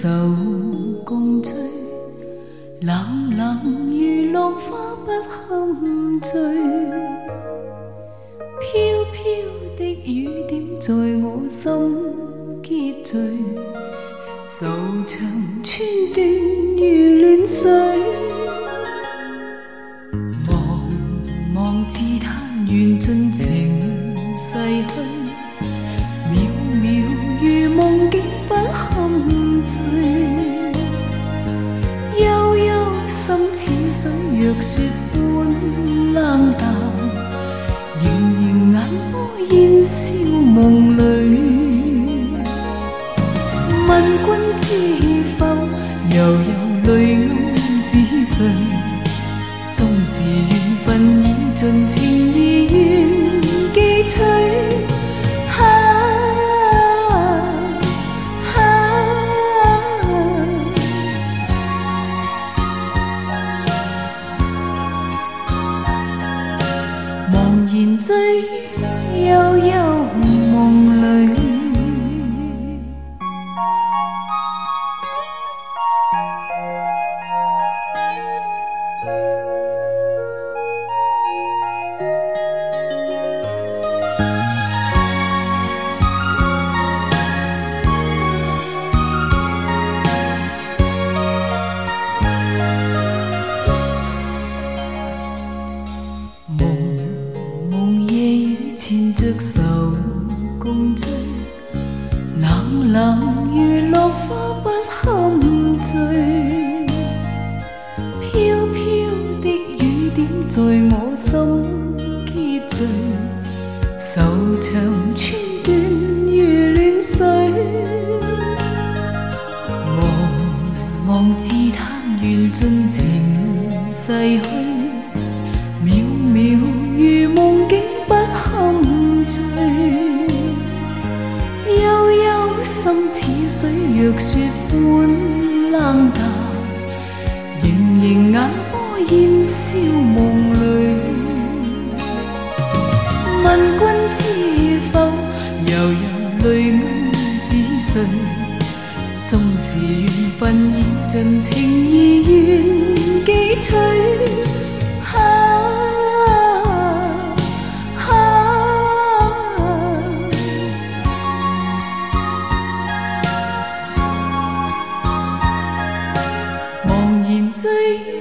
愁共醉，冷冷如落花不堪醉。飘飘的雨點在我心結聚，愁腸寸斷如亂水。茫茫自嘆緣盡情逝去，渺渺如夢境不堪醉。悠悠心似水若雪般冷淡，盈盈眼波煙消夢裏。問君知否，悠悠淚暗指誰？縱是緣分已盡，情意願記取。茫然醉於悠悠夢裏。纏着愁共醉，冷冷如落花不堪醉。飄飄的雨點在我心結聚，愁腸寸斷如亂水。茫茫自嘆緣盡情逝去，渺渺如夢境不堪醉。悠悠心似水若雪般冷淡，盈盈眼波煙消夢裏。問君知否，悠悠淚暗指誰？縱是緣分已盡，情意願記取。醉